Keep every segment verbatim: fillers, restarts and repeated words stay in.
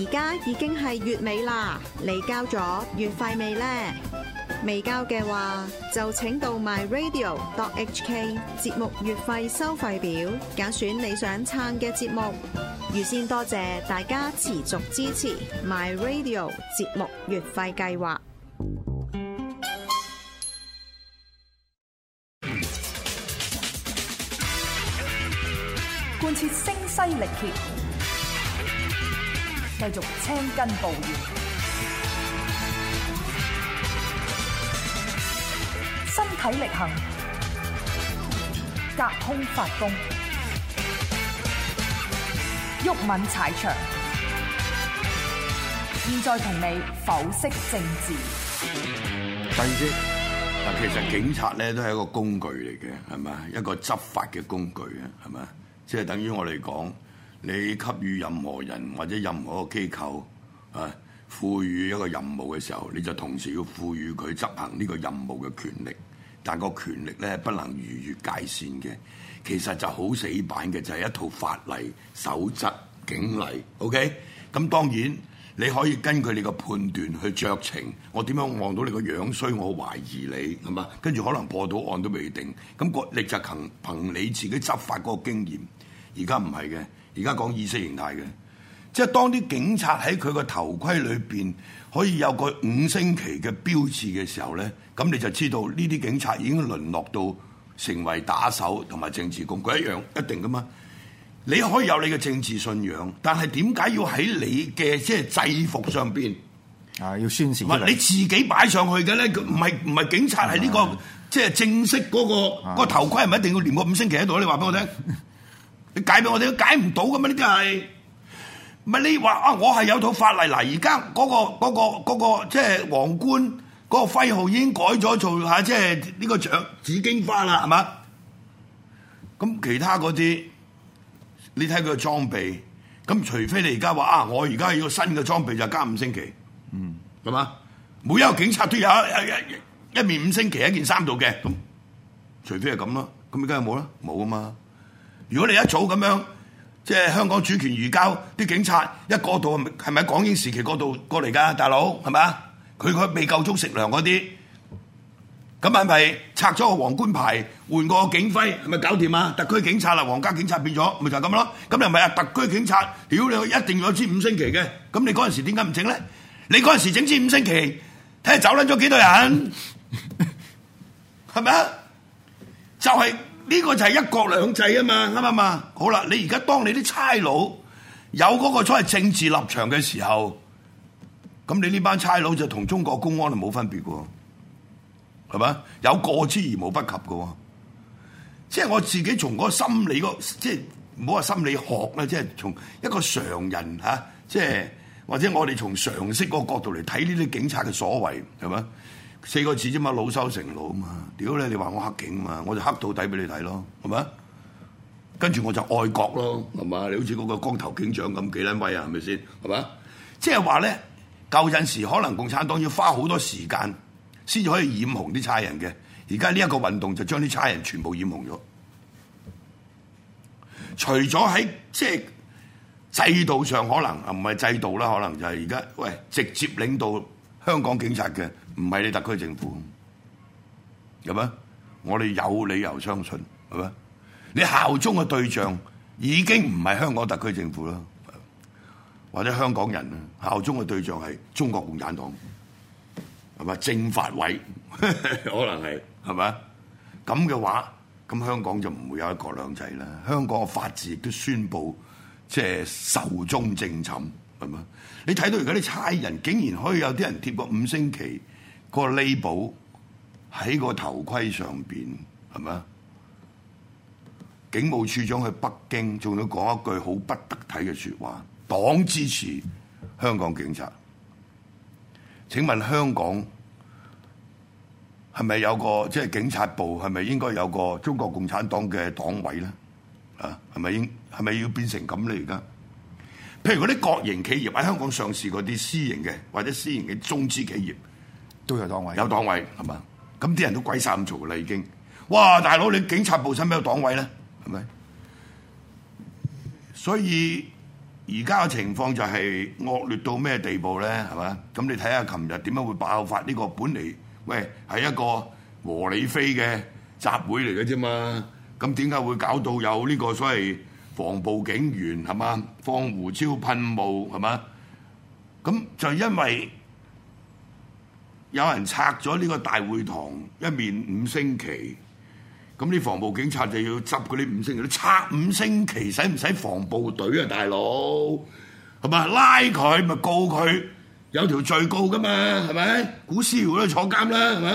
家已經係月尾啦，你交咗月費未呢？未交嘅話，就請到 my radio dot h k 節目月費收費表，揀選你想撐嘅節目。預先多謝大家持續支持 my radio 節目月費計劃。 貫徹聲嘶力竭，繼續青筋暴現，身體力行，隔空發功，毓民踩場。現在同你剖析政治。 第二先嗱，其實警察咧都係一個工具嚟嘅，係咪？一個執法嘅工具啊，係咪？即係等於我嚟講，你給予任何人或者任何一個機構啊，賦予一個任務嘅時候，你就同時要賦予佢執行呢個任務嘅權力。但個權力咧不能逾越界線嘅，其實就好死板嘅，就係一套法例、守則、警例。OK，咁當然你可以根據你個判斷去酌情。我點樣望到你個樣衰，我懷疑你係嘛？跟住可能破到案都未定。咁個你就憑憑你自己執法嗰個經驗。而家唔係嘅，而家講意識形態嘅，即係當啲警察喺佢個頭盔裏邊可以有個五星旗嘅標誌嘅時候咧，咁你就知道呢啲警察已經淪落到成為打手同埋政治工具一樣，一定噶嘛。你可以有你嘅政治信仰，但係點解要喺你嘅即係制服上邊啊要宣示？ 唔係你自己擺上去嘅咧，唔係唔係警察係呢、呢個即係正式嗰、嗰個嗰個頭盔係咪一定要連個五星旗喺度？你話俾我聽。你解俾我哋都解唔到㗎嘛？呢啲係唔係你話啊？我係有套法例嗱，而家嗰個嗰、嗰個嗰個即係皇冠嗰個徽號已經改咗做嚇，即係呢個獎紫荊花啦，係嘛？咁其他嗰啲你睇佢嘅裝備，咁除非你而家話啊，我而家要新嘅裝備就加五星旗，嗯，係嘛？每一個警察都有一一,一面五星旗喺件衫度嘅，咁除非係咁咯，咁而家有冇啦？冇啊嘛。如果你一早咁樣，即係香港主權移交啲警察一過渡，係咪港英時期過渡過嚟㗎？大佬係咪啊？佢佢未夠鐘食糧嗰啲，咁係咪拆咗個皇冠牌，換個警徽，係咪搞掂啊？特區警察啦，皇家警察變咗，咪就係咁咯。咁又唔係啊？特區警察，屌你一定要有支五星旗嘅，咁你嗰陣時點解唔整咧？你嗰陣時整支五星旗，睇下走撚咗幾多人，係咪啊？就係、是。呢個就係一國兩制啊嘛，啱唔啱啊？好啦，你而家當你啲差佬有嗰個所謂政治立場嘅時候，咁你呢班差佬就同中國公安係冇分別嘅，係咪？有過之而無不及嘅，即係我自己從嗰個心理嗰，即係唔好話心理學啦，即係從一個常人嚇、啊，即係或者我哋從常識嗰個角度嚟睇呢啲警察嘅所為，係咪？四個字啫嘛，惱羞成怒啊嘛！屌你，你話我黑警嘛，我就黑到底俾你睇咯，係咪？跟住我就愛國咯，係嘛？你好似嗰個光頭警長咁幾撚威啊，係咪先？係嘛？即係話咧，舊陣時可能共產黨要花好多時間先至可以染紅啲差人嘅，而家呢一個運動就將啲差人全部染紅咗。除咗喺即係制度上可能啊，唔係制度啦，可能就係而家喂直接領導香港警察嘅。唔係你特區政府，係咪？我哋有理由相信，係咪？你效忠嘅對象已經唔係香港特區政府啦，或者香港人啦，效忠嘅對象係中國共產黨，係咪？政法委可能係，係咪？咁嘅話，咁香港就唔會有一國兩制啦。香港嘅法治亦都宣布即係壽終正寢，係咪？你睇到而家啲差人竟然可以有啲人貼個五星旗。個 label 喺個頭盔上邊，係咪？警務處長去北京，仲要講一句好不得體嘅説話，黨支持香港警察。請問香港係咪有個即係、就是、警察部係咪應該有個中國共產黨嘅黨委咧？啊，係咪應係咪要變成咁咧？而家譬如嗰啲國營企業喺香港上市嗰啲私營嘅或者私營嘅中資企業。 都有黨委， 有黨委係嘛？咁啲人都鬼晒咁做啦，已經。哇，大佬你警察部使咩有黨委咧？係咪？所以而家嘅情況就係惡劣到咩地步咧？係嘛？咁你睇下琴日點樣會爆發呢個本嚟喂係一個和理非嘅集會嚟嘅啫嘛？咁點解會搞到有呢個所謂防暴警員係嘛？放胡椒噴霧係嘛？咁就因為有人拆咗呢個大會堂一面五星旗。咁啲防暴警察就要執嗰啲五星旗，拆五星旗使唔使防暴隊啊，大佬？係嘛？拉佢咪告佢，有條罪告噶嘛，係咪？古思堯都坐監啦，係咪？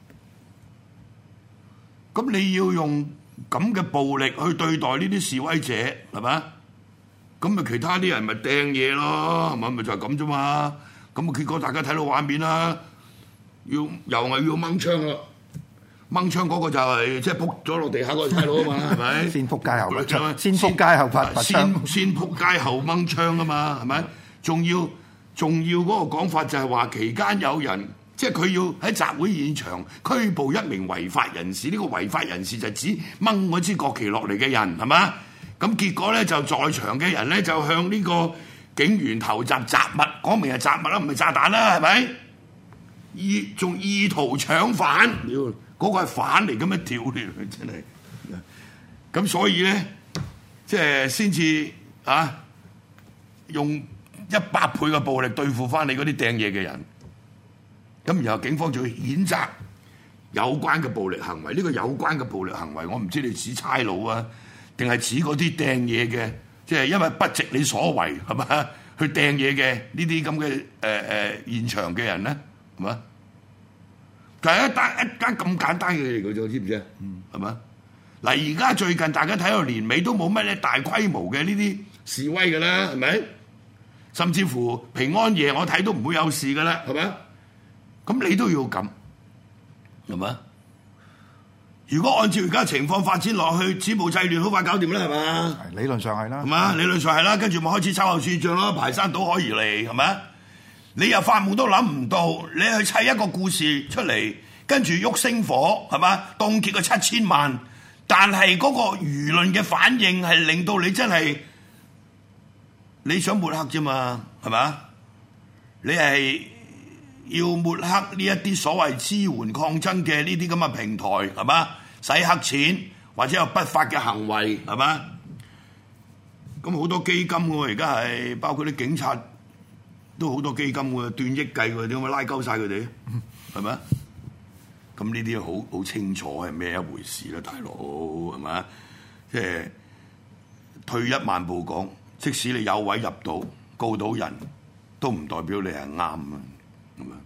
咁你要用咁嘅暴力去對待呢啲示威者，係嘛？咁咪其他啲人咪掟嘢咯，係咪？咪就係咁啫嘛。咁啊結果大家睇到畫面啦，要又係要掹槍啦。掹槍嗰個就係即係仆咗落地下嗰個差佬啊嘛，係咪？ 先仆街後拔槍，先仆街後拔拔槍， 先先仆街後掹槍啊嘛，係咪？仲要仲要嗰個講法就係話期間有人即係佢要喺集會現場拘捕一名違法人士，呢個違法人士就指掹嗰支國旗落嚟嘅人係嘛？咁結果咧就在場嘅人咧就向呢個警員投擲雜物，講明係雜物啦，唔係炸彈啦，係咪？意仲意圖搶犯。嗰個係反嚟咁樣跳嚟，真係咁，所以咧，即係先至啊，用一百倍嘅暴力對付翻你嗰啲掟嘢嘅人。咁然後警方就要譴責有關嘅暴力行為。呢個有關嘅暴力行為，我唔知你指差佬啊，定係指嗰啲掟嘢嘅，即係因為不值你所為係嘛，去掟嘢嘅呢啲咁嘅誒誒現場嘅人咧，係嘛？就係一單一間咁簡單嘅嘢嚟嘅啫，知唔知啊？係嘛？嗱，而家最近大家睇到年尾都冇乜咧大規模嘅呢啲示威㗎啦，係咪？甚至乎平安夜我睇都唔會有事㗎啦，係咪？咁你都要咁，係嘛？如果按照而家情況發展落去，止暴制亂好快搞掂啦，係嘛？ 理論上係啦， 係嘛？理論上係啦，跟住咪開始秋後算賬咯，排山倒海而嚟，係咪？你又發夢都諗唔到，你去砌一個故事出嚟，跟住喐星火係嘛，凍結個七千萬，但係嗰個輿論嘅反應係令到你真係你想抹黑啫嘛，係嘛？你係要抹黑呢一啲所謂支援抗爭嘅呢啲咁嘅平台係嘛？洗黑錢或者有不法嘅行為係嘛？咁好多基金喎，而家係包括啲警察。都好多基金喎，斷億計喎，點解拉鳩晒佢哋？係咪？咁呢啲好好清楚係咩一回事啦，大佬係咪？即係退一萬步講，即使你有位入到告到人，都唔代表你係啱啊，係咪？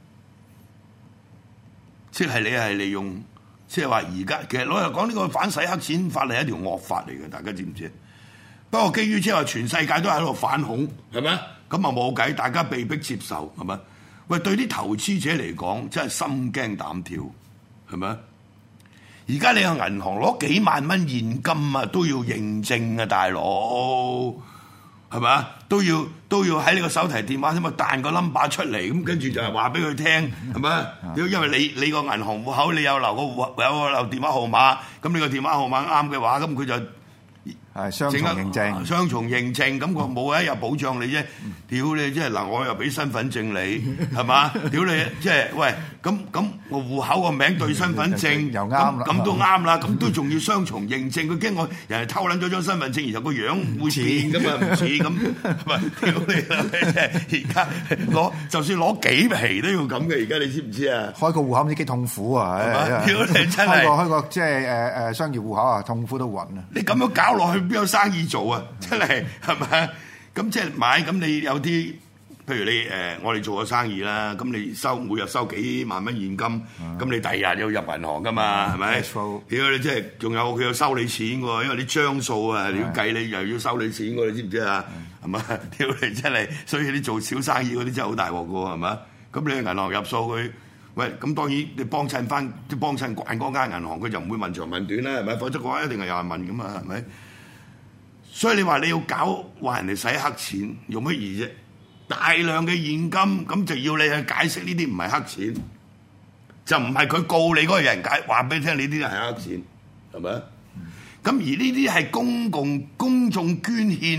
即係你係利用，即係話而家其實老實講，呢個反洗黑錢法係一條惡法嚟嘅，大家知唔知？不過基於即係話全世界都喺度反恐，係咪？咁啊冇計，大家被迫接受，係咪？喂，對啲投資者嚟講，真係心驚膽跳，係咪？而家你去銀行攞幾萬蚊現金啊，都要認證啊，大佬，係咪啊？都要都要喺呢個手提電話先咪彈個 number 出嚟，咁跟住就係話俾佢聽，係咪？因為你你個銀行戶口你有留個戶有個留電話號碼，咁你個電話號碼啱嘅話，咁佢就係雙重認證， 雙重認證，咁佢冇一日保障你啫。屌你，即係嗱，我又俾身份證你，係嘛？屌你，即係喂，咁咁我戶口個名對身份證又啱啦， 咁都啱啦，咁都仲要雙重認證。佢驚我人哋偷撚咗張身份證，然後個樣會變噶嘛？唔似咁，咪屌你啦！而家攞就算攞幾皮都要咁嘅，而家你知唔知啊？ 開個戶口唔知幾痛苦啊！ 屌你真係開個開個即係誒誒商業戶口啊，痛苦到暈啊！ 你咁樣搞落去，邊有生意做啊？真係係咪？咁即係買，咁你有啲，譬如你誒、呃，我哋做個生意啦，咁你收每日收幾萬蚊現金，咁、嗯、你第二日要入銀行噶嘛，係咪？屌你即係仲有佢要收你錢喎，因為你張數啊，你要計你又要收你錢喎，你知唔知啊？係嘛？屌你真係，所以你做小生意嗰啲真係好大鑊噶喎，係嘛？咁你去銀行入數佢，喂，咁當然你幫襯翻，即幫襯慣嗰間銀行，佢就唔會問長問短啦，係咪？否則嘅話一定係有人問噶嘛，係咪？所以你話你要搞話人哋洗黑錢，用乜嘢啫？大量嘅現金，咁就要你去解釋呢啲唔係黑錢，就唔係佢告你嗰個人解話俾你聽，呢啲係黑錢，係咪？咁、嗯、而呢啲係公共公眾捐獻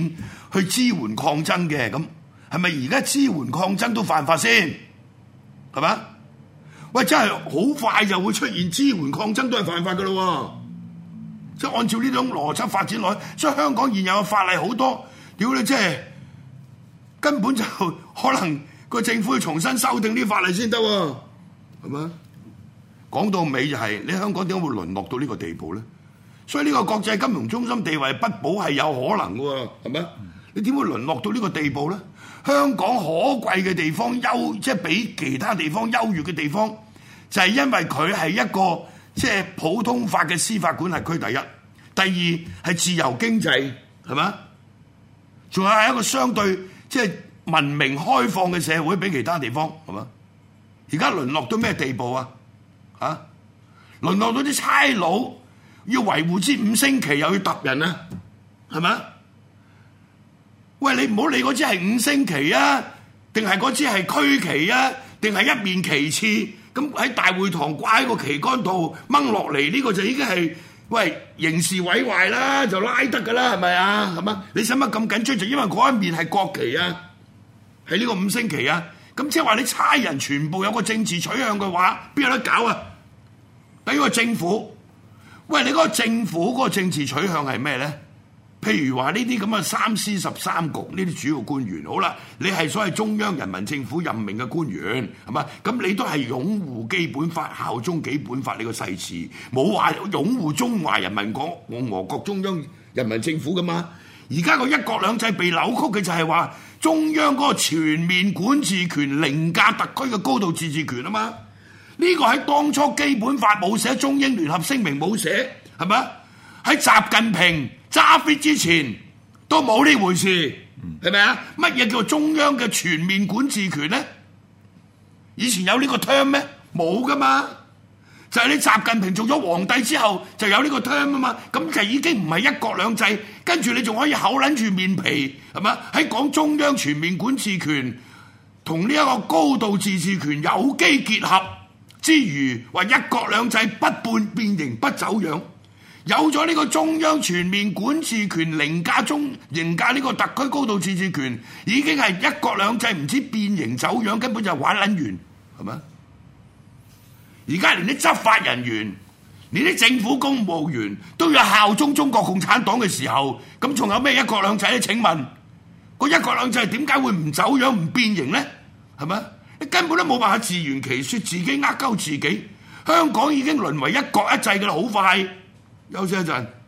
去支援抗爭嘅，咁係咪而家支援抗爭都犯法先？係嘛？喂，真係好快就會出現支援抗爭都係犯法㗎咯喎！即係按照呢種邏輯發展落去，所以香港現有嘅法例好多，屌你即係根本就可能個政府要重新修訂啲法例先得喎，係嘛？講到尾就係、是、你香港點解會淪落到呢個地步咧？所以呢個國際金融中心地位不保係有可能嘅喎，係咪？你點會淪落到呢個地步咧？香港可貴嘅地方優，即係比其他地方優越嘅地方，就係、是、因為佢係一個即係普通法嘅司法管轄區。第一，第二係自由經濟，係咪？仲有係一個相對即係文明開放嘅社會，比其他地方係嘛？而家淪落到咩地步啊？啊！淪落到啲差佬要維護支五星旗，又要揼人啊，係咪？喂，你唔好理嗰支係五星旗啊，定係嗰支係區旗啊，定係一面旗幟？咁喺大會堂掛喺個旗杆度掹落嚟，呢個就已經係喂刑事毀壞啦，就拉得㗎啦，係咪啊？係嘛？你使乜咁緊張？就因為嗰一面係國旗啊，係呢個五星旗啊。咁即係話你差人全部有個政治取向嘅話，邊有得搞啊？第一個政府，喂，你嗰個政府嗰個政治取向係咩咧？譬如話呢啲咁嘅三司十三局呢啲主要官員，好啦，你係所謂中央人民政府任命嘅官員，係嘛？咁你都係擁護基本法、效忠基本法呢個誓詞，冇話擁護中華人民共和國中央人民政府噶嘛？而家個一國兩制被扭曲嘅就係話中央嗰個全面管治權凌駕特區嘅高度自治權啊嘛！呢個喺當初基本法冇寫，中英聯合聲明冇寫，係咪？喺習近平揸 fit 之前都冇呢回事，係咪啊？乜嘢叫中央嘅全面管治權咧？以前有呢個 term 咩？冇噶嘛，就係你習近平做咗皇帝之後就有呢個 term 啊嘛，咁就已經唔係一國兩制，跟住你仲可以厚撚住面皮，係咪？喺講中央全面管治權同呢一個高度自治權有機結合之餘，話一國兩制不半變形不走樣。有咗呢個中央全面管治權凌駕中凌駕呢個特區高度自治權，已經係一國兩制唔知變形走樣，根本就玩撚完，係咪？而家連啲執法人員、連啲政府公務員都要效忠中國共產黨嘅時候，咁仲有咩一國兩制咧？請問個一國兩制點解會唔走樣唔變形咧？係咪？你根本都冇辦法自圓其說，自己呃鳩自己。香港已經淪為一國一制嘅啦，好快。休息一陣。